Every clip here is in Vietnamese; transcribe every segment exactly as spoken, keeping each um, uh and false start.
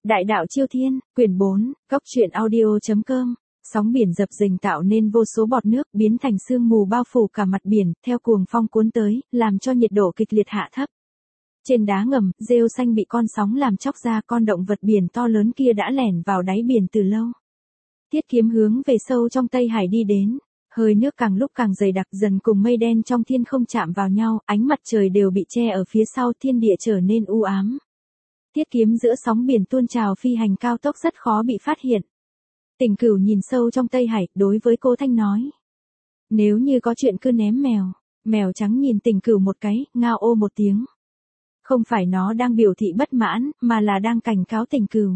Đại đạo Chiêu Thiên, quyển bốn, góc truyện audio.com. Sóng biển dập dềnh tạo nên vô số bọt nước biến thành sương mù bao phủ cả mặt biển, theo cuồng phong cuốn tới, làm cho nhiệt độ kịch liệt hạ thấp. Trên đá ngầm, rêu xanh bị con sóng làm chóc ra, con động vật biển to lớn kia đã lẻn vào đáy biển từ lâu. Thiết Kiếm hướng về sâu trong Tây Hải đi đến, hơi nước càng lúc càng dày đặc, dần cùng mây đen trong thiên không chạm vào nhau, ánh mặt trời đều bị che ở phía sau, thiên địa trở nên u ám. Thiết Kiếm giữa sóng biển tuôn trào phi hành cao tốc rất khó bị phát hiện. Tình Cửu nhìn sâu trong Tây Hải, đối với Cố Thanh nói: nếu như có chuyện cứ ném mèo. Mèo trắng nhìn Tình Cửu một cái, ngao ô một tiếng. Không phải nó đang biểu thị bất mãn, mà là đang cảnh cáo Tình Cửu.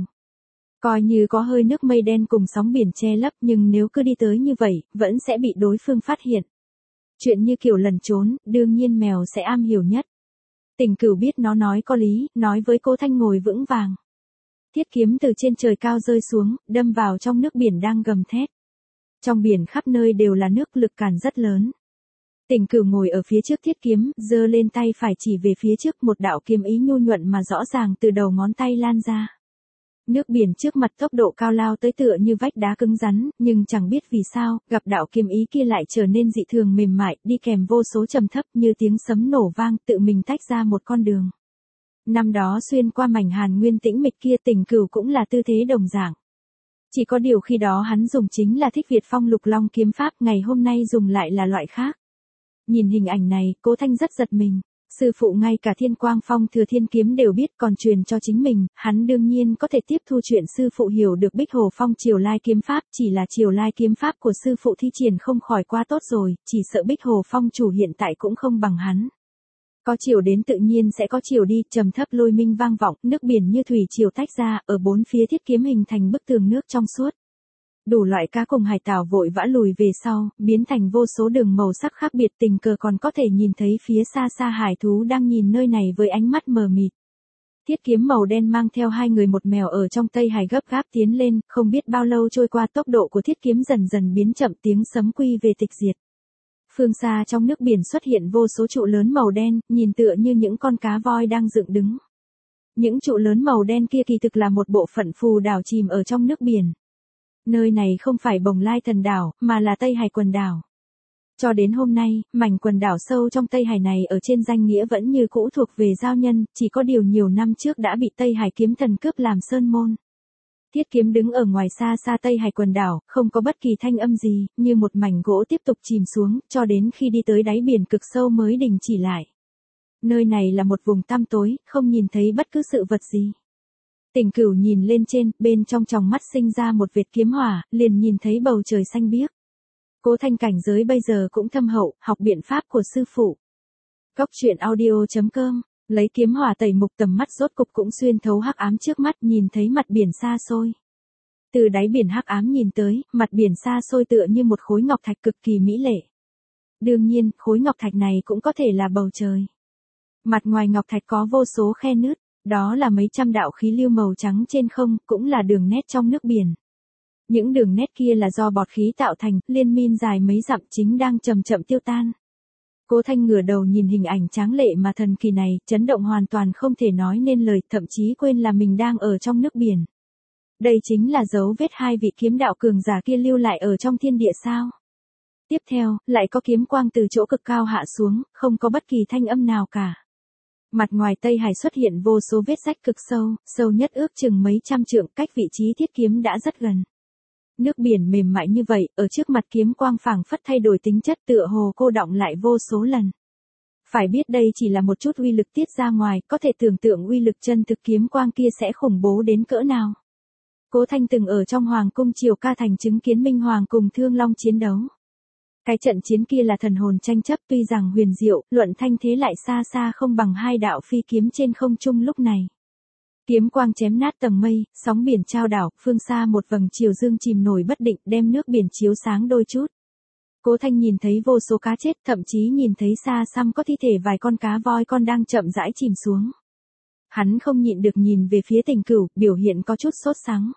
Coi như có hơi nước mây đen cùng sóng biển che lấp, nhưng nếu cứ đi tới như vậy, vẫn sẽ bị đối phương phát hiện. Chuyện như kiểu lẩn trốn, đương nhiên mèo sẽ am hiểu nhất. Tình Cửu biết nó nói có lý, nói với Cố Thanh ngồi vững vàng. Thiết Kiếm từ trên trời cao rơi xuống, đâm vào trong nước biển đang gầm thét. Trong biển khắp nơi đều là nước, lực cản rất lớn. Tình Cửu ngồi ở phía trước Thiết Kiếm, giơ lên tay phải chỉ về phía trước, một đạo kiếm ý nhu nhuận mà rõ ràng từ đầu ngón tay lan ra. Nước biển trước mặt tốc độ cao lao tới tựa như vách đá cứng rắn, nhưng chẳng biết vì sao, gặp đạo kiếm ý kia lại trở nên dị thường mềm mại, đi kèm vô số trầm thấp như tiếng sấm nổ vang, tự mình tách ra một con đường. Năm đó xuyên qua mảnh Hàn Nguyên tĩnh mịch kia, Tình Cửu cũng là tư thế đồng dạng. Chỉ có điều khi đó hắn dùng chính là Thích Việt Phong Lục Long kiếm pháp, ngày hôm nay dùng lại là loại khác. Nhìn hình ảnh này, Cố Thanh rất giật mình. Sư phụ ngay cả Thiên Quang Phong Thừa Thiên kiếm đều biết, còn truyền cho chính mình, hắn đương nhiên có thể tiếp thu chuyện sư phụ hiểu được Bích Hồ Phong Triều Lai kiếm pháp, chỉ là Triều Lai kiếm pháp của sư phụ thi triển không khỏi quá tốt rồi, chỉ sợ Bích Hồ Phong chủ hiện tại cũng không bằng hắn. Có chiều đến tự nhiên sẽ có chiều đi, trầm thấp lôi minh vang vọng, nước biển như thủy triều tách ra, ở bốn phía Thiết Kiếm hình thành bức tường nước trong suốt. Đủ loại cá cùng hải tảo vội vã lùi về sau, biến thành vô số đường màu sắc khác biệt, tình cờ còn có thể nhìn thấy phía xa xa hải thú đang nhìn nơi này với ánh mắt mờ mịt. Thiết Kiếm màu đen mang theo hai người một mèo ở trong Tây Hải gấp gáp tiến lên, không biết bao lâu trôi qua, tốc độ của Thiết Kiếm dần dần biến chậm, tiếng sấm quy về tịch diệt. Phương xa trong nước biển xuất hiện vô số trụ lớn màu đen, nhìn tựa như những con cá voi đang dựng đứng. Những trụ lớn màu đen kia kỳ thực là một bộ phận phù đảo chìm ở trong nước biển. Nơi này không phải Bồng Lai Thần Đảo, mà là Tây Hải quần đảo. Cho đến hôm nay, mảnh quần đảo sâu trong Tây Hải này ở trên danh nghĩa vẫn như cũ thuộc về giao nhân, chỉ có điều nhiều năm trước đã bị Tây Hải kiếm thần cướp làm sơn môn. Thiết Kiếm đứng ở ngoài xa xa Tây Hải quần đảo, không có bất kỳ thanh âm gì, như một mảnh gỗ tiếp tục chìm xuống, cho đến khi đi tới đáy biển cực sâu mới đình chỉ lại. Nơi này là một vùng tăm tối, không nhìn thấy bất cứ sự vật gì. Tình Cửu nhìn lên trên, bên trong tròng mắt sinh ra một vệt kiếm hỏa, liền nhìn thấy bầu trời xanh biếc. Cố Thanh cảnh giới bây giờ cũng thâm hậu, học biện pháp của sư phụ. Góc truyện audio.com, lấy kiếm hỏa tẩy mục, tầm mắt rốt cục cũng xuyên thấu hắc ám trước mắt, nhìn thấy mặt biển xa xôi. Từ đáy biển hắc ám nhìn tới, mặt biển xa xôi tựa như một khối ngọc thạch cực kỳ mỹ lệ. Đương nhiên, khối ngọc thạch này cũng có thể là bầu trời. Mặt ngoài ngọc thạch có vô số khe nứt. Đó là mấy trăm đạo khí lưu màu trắng trên không, cũng là đường nét trong nước biển. Những đường nét kia là do bọt khí tạo thành, liên miên dài mấy dặm chính đang chậm chậm tiêu tan. Cố Thanh ngửa đầu nhìn hình ảnh tráng lệ mà thần kỳ này, chấn động hoàn toàn không thể nói nên lời, thậm chí quên là mình đang ở trong nước biển. Đây chính là dấu vết hai vị kiếm đạo cường giả kia lưu lại ở trong thiên địa sao? Tiếp theo, lại có kiếm quang từ chỗ cực cao hạ xuống, không có bất kỳ thanh âm nào cả. Mặt ngoài Tây Hải xuất hiện vô số vết rách cực sâu, sâu nhất ước chừng mấy trăm trượng, cách vị trí Thiết Kiếm đã rất gần. Nước biển mềm mại như vậy, ở trước mặt kiếm quang phảng phất thay đổi tính chất, tựa hồ cô đọng lại vô số lần. Phải biết đây chỉ là một chút uy lực tiết ra ngoài, có thể tưởng tượng uy lực chân thực kiếm quang kia sẽ khủng bố đến cỡ nào. Cố Thanh từng ở trong Hoàng cung Triều Ca Thành chứng kiến Minh Hoàng cùng Thương Long chiến đấu. Cái trận chiến kia là thần hồn tranh chấp, tuy rằng huyền diệu, luận thanh thế lại xa xa không bằng hai đạo phi kiếm trên không trung lúc này. Kiếm quang chém nát tầng mây, sóng biển trao đảo, phương xa một vầng chiều dương chìm nổi bất định, đem nước biển chiếu sáng đôi chút. Cố Thanh nhìn thấy vô số cá chết, thậm chí nhìn thấy xa xăm có thi thể vài con cá voi con đang chậm rãi chìm xuống. Hắn không nhịn được nhìn về phía Tình Cửu, biểu hiện có chút sốt sắng.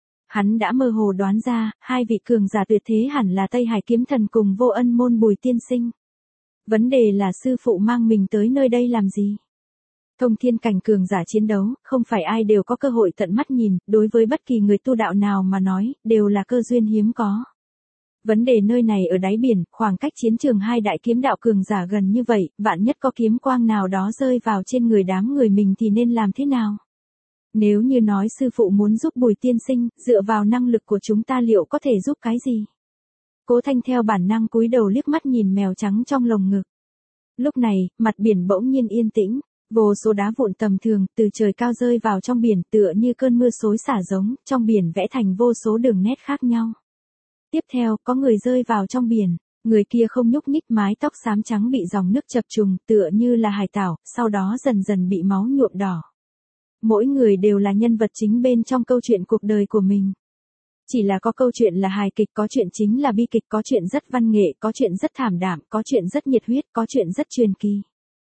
Hắn đã mơ hồ đoán ra, hai vị cường giả tuyệt thế hẳn là Tây Hải kiếm thần cùng Vô Ân môn Bùi tiên sinh. Vấn đề là sư phụ mang mình tới nơi đây làm gì? Thông thiên cảnh cường giả chiến đấu, không phải ai đều có cơ hội tận mắt nhìn, đối với bất kỳ người tu đạo nào mà nói, đều là cơ duyên hiếm có. Vấn đề nơi này ở đáy biển, khoảng cách chiến trường hai đại kiếm đạo cường giả gần như vậy, vạn nhất có kiếm quang nào đó rơi vào trên người đám người mình thì nên làm thế nào? Nếu như nói sư phụ muốn giúp Bùi tiên sinh, dựa vào năng lực của chúng ta liệu có thể giúp cái gì? Cố Thanh theo bản năng cúi đầu liếc mắt nhìn mèo trắng trong lồng ngực. Lúc này, mặt biển bỗng nhiên yên tĩnh, vô số đá vụn tầm thường từ trời cao rơi vào trong biển tựa như cơn mưa xối xả giống, trong biển vẽ thành vô số đường nét khác nhau. Tiếp theo, có người rơi vào trong biển, người kia không nhúc nhích, mái tóc xám trắng bị dòng nước chập trùng tựa như là hải tảo, sau đó dần dần bị máu nhuộm đỏ. Mỗi người đều là nhân vật chính bên trong câu chuyện cuộc đời của mình. Chỉ là có câu chuyện là hài kịch, có chuyện chính là bi kịch, có chuyện rất văn nghệ, có chuyện rất thảm đạm, có chuyện rất nhiệt huyết, có chuyện rất truyền kỳ.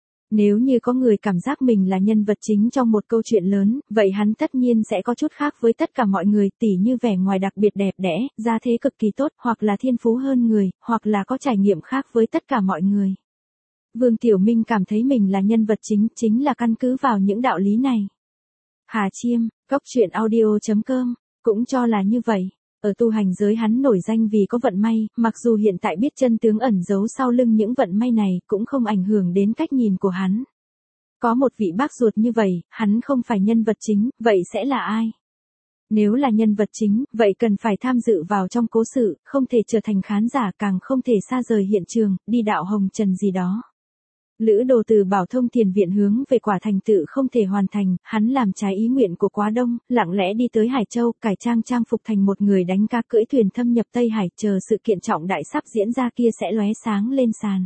Nếu như có người cảm giác mình là nhân vật chính trong một câu chuyện lớn, vậy hắn tất nhiên sẽ có chút khác với tất cả mọi người, tỉ như vẻ ngoài đặc biệt đẹp đẽ, gia thế cực kỳ tốt, hoặc là thiên phú hơn người, hoặc là có trải nghiệm khác với tất cả mọi người. Vương Tiểu Minh cảm thấy mình là nhân vật chính, chính là căn cứ vào những đạo lý này. Hà Chiêm, Cốc Truyện Audio chấm com, cũng cho là như vậy. Ở tu hành giới hắn nổi danh vì có vận may, mặc dù hiện tại biết chân tướng ẩn giấu sau lưng những vận may này, cũng không ảnh hưởng đến cách nhìn của hắn. Có một vị bác ruột như vậy, hắn không phải nhân vật chính, vậy sẽ là ai? Nếu là nhân vật chính, vậy cần phải tham dự vào trong cố sự, không thể trở thành khán giả, càng không thể xa rời hiện trường, đi đạo hồng trần gì đó. Lữ Đồ từ Bảo Thông Thiền Viện hướng về quả thành tựu không thể hoàn thành, hắn làm trái ý nguyện của Quá Đông, lặng lẽ đi tới Hải Châu, cải trang trang phục thành một người đánh cá cưỡi thuyền thâm nhập Tây Hải, chờ sự kiện trọng đại sắp diễn ra kia sẽ lóe sáng lên sàn.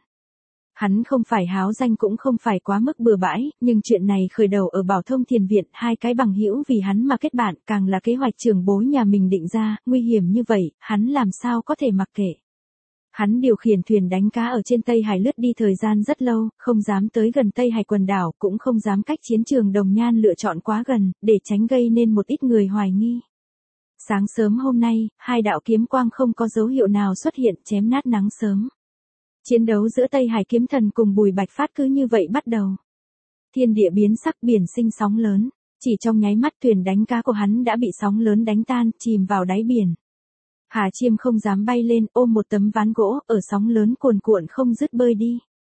Hắn không phải háo danh cũng không phải quá mức bừa bãi, nhưng chuyện này khởi đầu ở Bảo Thông Thiền Viện, hai cái bằng hữu vì hắn mà kết bạn, càng là kế hoạch trưởng bối nhà mình định ra, nguy hiểm như vậy, hắn làm sao có thể mặc kệ. Hắn điều khiển thuyền đánh cá ở trên Tây Hải lướt đi thời gian rất lâu, không dám tới gần Tây Hải quần đảo, cũng không dám cách chiến trường Đồng Nhan lựa chọn quá gần, để tránh gây nên một ít người hoài nghi. Sáng sớm hôm nay, hai đạo kiếm quang không có dấu hiệu nào xuất hiện, chém nát nắng sớm. Chiến đấu giữa Tây Hải kiếm thần cùng Bùi Bạch Phát cứ như vậy bắt đầu. Thiên địa biến sắc, biển sinh sóng lớn, chỉ trong nháy mắt thuyền đánh cá của hắn đã bị sóng lớn đánh tan, chìm vào đáy biển. Hà Chiêm không dám bay lên, ôm một tấm ván gỗ, ở sóng lớn cuồn cuộn không dứt bơi đi.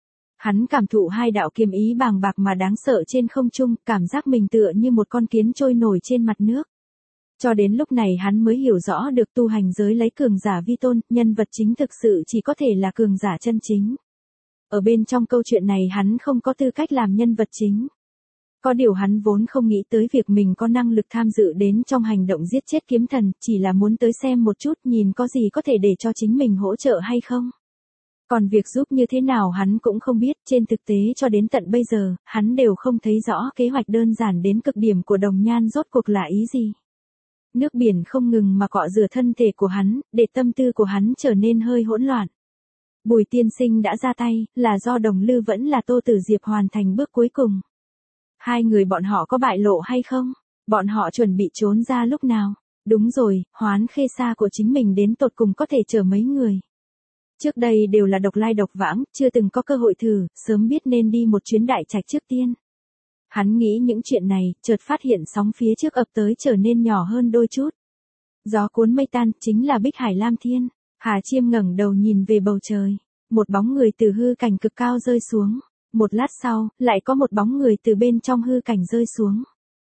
Hắn cảm thụ hai đạo kiếm ý bàng bạc mà đáng sợ trên không trung, cảm giác mình tựa như một con kiến trôi nổi trên mặt nước. Cho đến lúc này hắn mới hiểu rõ được tu hành giới lấy cường giả vi tôn, nhân vật chính thực sự chỉ có thể là cường giả chân chính. Ở bên trong câu chuyện này hắn không có tư cách làm nhân vật chính. Có điều hắn vốn không nghĩ tới việc mình có năng lực tham dự đến trong hành động giết chết kiếm thần, chỉ là muốn tới xem một chút nhìn có gì có thể để cho chính mình hỗ trợ hay không. Còn việc giúp như thế nào hắn cũng không biết, trên thực tế cho đến tận bây giờ, hắn đều không thấy rõ kế hoạch đơn giản đến cực điểm của Đồng Nhan rốt cuộc là ý gì. Nước biển không ngừng mà cọ rửa thân thể của hắn, để tâm tư của hắn trở nên hơi hỗn loạn. Bùi tiên sinh đã ra tay, là do Đồng Lư vẫn là Tô Tử Diệp hoàn thành bước cuối cùng. Hai người bọn họ có bại lộ hay không? Bọn họ chuẩn bị trốn ra lúc nào? Đúng rồi, Hoán Khê Sa của chính mình đến tột cùng có thể chở mấy người. Trước đây đều là độc lai độc vãng, chưa từng có cơ hội thử, sớm biết nên đi một chuyến đại trạch trước tiên. Hắn nghĩ những chuyện này, chợt phát hiện sóng phía trước ập tới trở nên nhỏ hơn đôi chút. Gió cuốn mây tan, chính là Bích Hải Lam Thiên. Hà Chiêm ngẩng đầu nhìn về bầu trời. Một bóng người từ hư cảnh cực cao rơi xuống. Một lát sau, lại có một bóng người từ bên trong hư cảnh rơi xuống.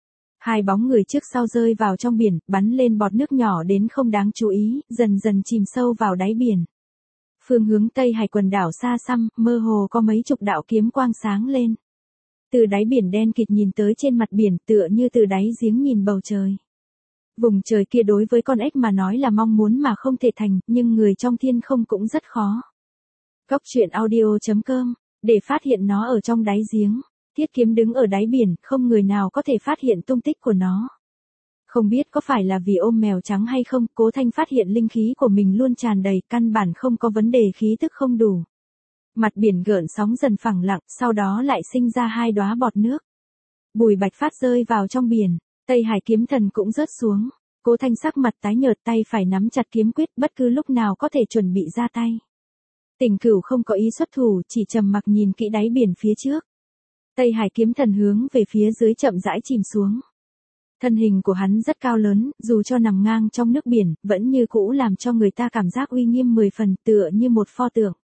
Hai bóng người trước sau rơi vào trong biển, bắn lên bọt nước nhỏ đến không đáng chú ý, dần dần chìm sâu vào đáy biển. Phương hướng Tây Hải quần đảo xa xăm, mơ hồ có mấy chục đạo kiếm quang sáng lên. Từ đáy biển đen kịt nhìn tới trên mặt biển, tựa như từ đáy giếng nhìn bầu trời. Vùng trời kia đối với con ếch mà nói là mong muốn mà không thể thành, nhưng người trong thiên không cũng rất khó. Cốc Truyện Audio chấm com, để phát hiện nó ở trong đáy giếng. Thiết Kiếm đứng ở đáy biển, không người nào có thể phát hiện tung tích của nó. Không biết có phải là vì ôm mèo trắng hay không, Cố Thanh phát hiện linh khí của mình luôn tràn đầy, căn bản không có vấn đề khí tức không đủ. Mặt biển gợn sóng dần phẳng lặng, sau đó lại sinh ra hai đóa bọt nước. Bùi Bạch Phát rơi vào trong biển, Tây Hải kiếm thần cũng rớt xuống. Cố Thanh sắc mặt tái nhợt, tay phải nắm chặt kiếm quyết, bất cứ lúc nào có thể chuẩn bị ra tay. Tình Cửu không có ý xuất thủ, chỉ trầm mặc nhìn kỹ đáy biển phía trước. Tây Hải kiếm thần hướng về phía dưới chậm rãi chìm xuống. Thân hình của hắn rất cao lớn, dù cho nằm ngang trong nước biển, vẫn như cũ làm cho người ta cảm giác uy nghiêm mười phần, tựa như một pho tượng.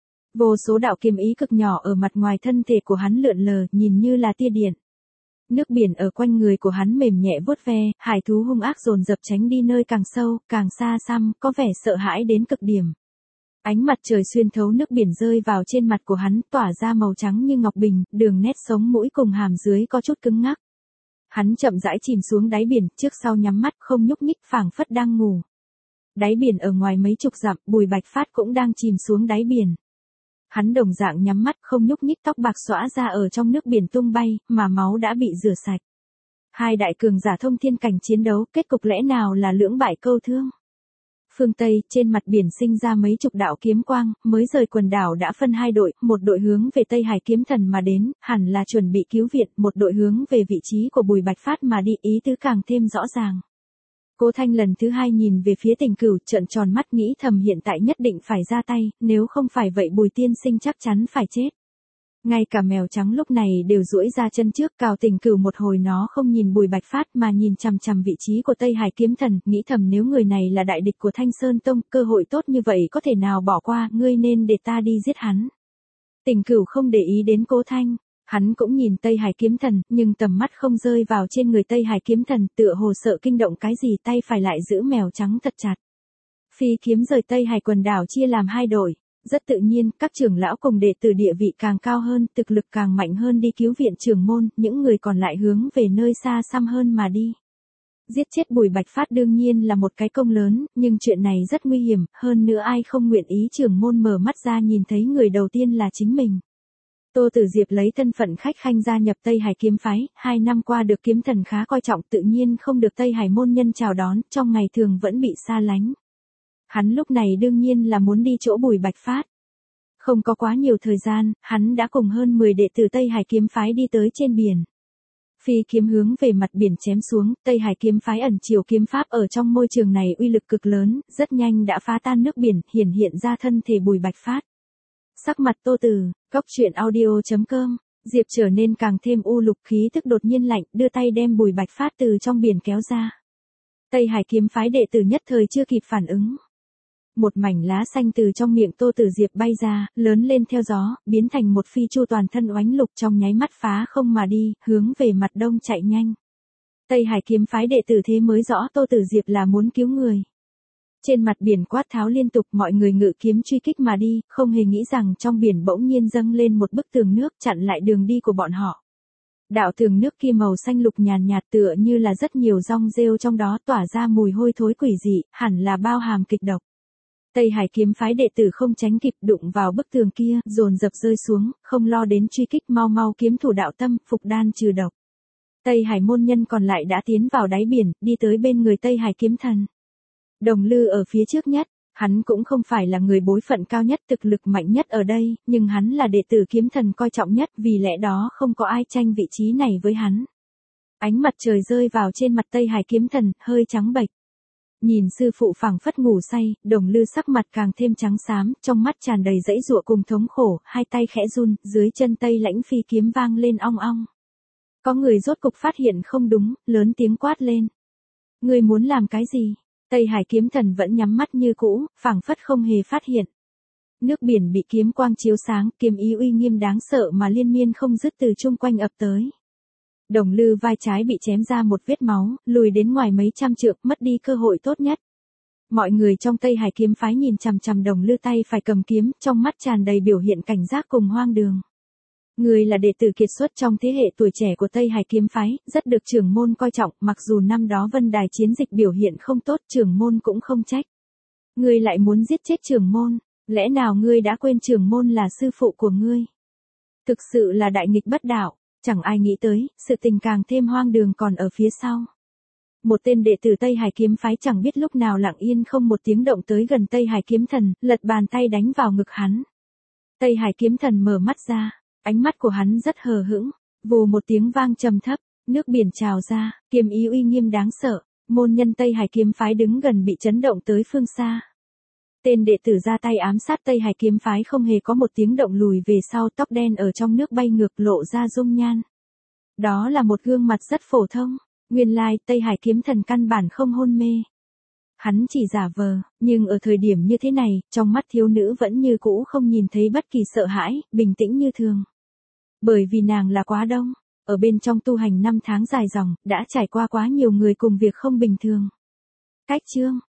Vô số đạo kiếm ý cực nhỏ ở mặt ngoài thân thể của hắn lượn lờ, nhìn như là tia điện. Nước biển ở quanh người của hắn mềm nhẹ vuốt ve, hải thú hung ác dồn dập tránh đi nơi càng sâu, càng xa xăm, có vẻ sợ hãi đến cực điểm. Ánh mặt trời xuyên thấu nước biển rơi vào trên mặt của hắn, tỏa ra màu trắng như ngọc bình, đường nét sống mũi cùng hàm dưới có chút cứng ngắc. Hắn chậm rãi chìm xuống đáy biển, trước sau nhắm mắt không nhúc nhích, phảng phất đang ngủ. Đáy biển ở ngoài mấy chục dặm, Bùi Bạch Phát cũng đang chìm xuống đáy biển. Hắn đồng dạng nhắm mắt không nhúc nhích, tóc bạc xõa ra ở trong nước biển tung bay, mà máu đã bị rửa sạch. Hai đại cường giả thông thiên cảnh chiến đấu, kết cục lẽ nào là lưỡng bại câu thương. Phương Tây, trên mặt biển sinh ra mấy chục đạo kiếm quang, mới rời quần đảo đã phân hai đội, một đội hướng về Tây Hải kiếm thần mà đến, hẳn là chuẩn bị cứu viện, một đội hướng về vị trí của Bùi Bạch Phát mà đi, ý tứ càng thêm rõ ràng. Cố Thanh lần thứ hai nhìn về phía Tình Cửu, trợn tròn mắt nghĩ thầm hiện tại nhất định phải ra tay, nếu không phải vậy Bùi tiên sinh chắc chắn phải chết. Ngay cả mèo trắng lúc này đều duỗi ra chân trước, cào Tình Cửu một hồi, nó không nhìn Bùi Bạch Phát mà nhìn chằm chằm vị trí của Tây Hải kiếm thần, nghĩ thầm nếu người này là đại địch của Thanh Sơn Tông, cơ hội tốt như vậy có thể nào bỏ qua, ngươi nên để ta đi giết hắn. Tình Cửu không để ý đến Cố Thanh, hắn cũng nhìn Tây Hải kiếm thần, nhưng tầm mắt không rơi vào trên người Tây Hải kiếm thần, tựa hồ sợ kinh động cái gì, tay phải lại giữ mèo trắng thật chặt. Phi kiếm rời Tây Hải quần đảo chia làm hai đội. Rất tự nhiên, các trưởng lão cùng đệ tử địa vị càng cao hơn, thực lực càng mạnh hơn đi cứu viện trưởng môn, những người còn lại hướng về nơi xa xăm hơn mà đi. Giết chết Bùi Bạch Phát đương nhiên là một cái công lớn, nhưng chuyện này rất nguy hiểm, hơn nữa ai không nguyện ý trưởng môn mở mắt ra nhìn thấy người đầu tiên là chính mình. Tô Tử Diệp lấy thân phận khách khanh gia nhập Tây Hải kiếm phái, hai năm qua được kiếm thần khá coi trọng, tự nhiên không được Tây Hải môn nhân chào đón, trong ngày thường vẫn bị xa lánh. Hắn lúc này đương nhiên là muốn đi chỗ Bùi Bạch Phát. Không có quá nhiều thời gian, hắn đã cùng hơn mười đệ tử Tây Hải kiếm phái đi tới trên biển. Phi kiếm hướng về mặt biển chém xuống, Tây Hải kiếm phái ẩn chiều kiếm pháp ở trong môi trường này uy lực cực lớn, rất nhanh đã phá tan nước biển, hiển hiện ra thân thể Bùi Bạch Phát. Sắc mặt Tô Từ, góc truyện audio chấm com, Diệp trở nên càng thêm u lục, khí tức đột nhiên lạnh, đưa tay đem Bùi Bạch Phát từ trong biển kéo ra. Tây Hải kiếm phái đệ tử nhất thời chưa kịp phản ứng. Một mảnh lá xanh từ trong miệng Tô Tử Diệp bay ra, lớn lên theo gió, biến thành một phi chu toàn thân oánh lục, trong nháy mắt phá không mà đi, hướng về mặt đông chạy nhanh. Tây Hải kiếm phái đệ tử thế mới rõ Tô Tử Diệp là muốn cứu người. Trên mặt biển quát tháo liên tục, mọi người ngự kiếm truy kích mà đi, không hề nghĩ rằng trong biển bỗng nhiên dâng lên một bức tường nước chặn lại đường đi của bọn họ. Đạo tường nước kia màu xanh lục nhàn nhạt, tựa như là rất nhiều rong rêu trong đó, tỏa ra mùi hôi thối quỷ dị, hẳn là bao hàm kịch độc. Tây Hải kiếm phái đệ tử không tránh kịp, đụng vào bức tường kia, dồn dập rơi xuống, không lo đến truy kích, mau mau kiếm thủ đạo tâm, phục đan trừ độc. Tây Hải môn nhân còn lại đã tiến vào đáy biển, đi tới bên người Tây Hải kiếm thần. Đồng Lư ở phía trước nhất, hắn cũng không phải là người bối phận cao nhất, thực lực mạnh nhất ở đây, nhưng hắn là đệ tử kiếm thần coi trọng nhất, vì lẽ đó không có ai tranh vị trí này với hắn. Ánh mặt trời rơi vào trên mặt Tây Hải kiếm thần, hơi trắng bệch. Nhìn sư phụ phảng phất ngủ say, Đồng Lư sắc mặt càng thêm trắng xám, trong mắt tràn đầy dãy dụa cùng thống khổ, hai tay khẽ run, dưới chân Tây Lãnh phi kiếm vang lên ong ong. Có người rốt cục phát hiện không đúng, lớn tiếng quát lên. Ngươi muốn làm cái gì? Tây Hải kiếm thần vẫn nhắm mắt như cũ, phảng phất không hề phát hiện. Nước biển bị kiếm quang chiếu sáng, kiếm ý uy nghiêm đáng sợ mà liên miên không dứt từ chung quanh ập tới. Đồng Lư vai trái bị chém ra một vết máu, lùi đến ngoài mấy trăm trượng, mất đi cơ hội tốt nhất. Mọi người trong Tây Hải kiếm phái nhìn chằm chằm Đồng Lư tay phải cầm kiếm, trong mắt tràn đầy biểu hiện cảnh giác cùng hoang đường. Người là đệ tử kiệt xuất trong thế hệ tuổi trẻ của Tây Hải kiếm phái, rất được trưởng môn coi trọng, mặc dù năm đó Vân Đài chiến dịch biểu hiện không tốt, trưởng môn cũng không trách. Ngươi lại muốn giết chết trưởng môn, lẽ nào ngươi đã quên trưởng môn là sư phụ của ngươi? Thực sự là đại nghịch bất đạo. Chẳng ai nghĩ tới, sự tình càng thêm hoang đường còn ở phía sau. Một tên đệ tử Tây Hải kiếm phái chẳng biết lúc nào lặng yên không một tiếng động tới gần Tây Hải kiếm thần, lật bàn tay đánh vào ngực hắn. Tây Hải kiếm thần mở mắt ra, ánh mắt của hắn rất hờ hững, vù một tiếng vang trầm thấp, nước biển trào ra, kiếm ý uy nghiêm đáng sợ, môn nhân Tây Hải kiếm phái đứng gần bị chấn động tới phương xa. Tên đệ tử ra tay ám sát Tây Hải kiếm phái không hề có một tiếng động lùi về sau, tóc đen ở trong nước bay ngược lộ ra dung nhan. Đó là một gương mặt rất phổ thông, nguyên lai Tây Hải kiếm thần căn bản không hôn mê. Hắn chỉ giả vờ, nhưng ở thời điểm như thế này, trong mắt thiếu nữ vẫn như cũ không nhìn thấy bất kỳ sợ hãi, bình tĩnh như thường. Bởi vì nàng là Quá Đông, ở bên trong tu hành năm tháng dài dòng, đã trải qua quá nhiều người cùng việc không bình thường. Cách chương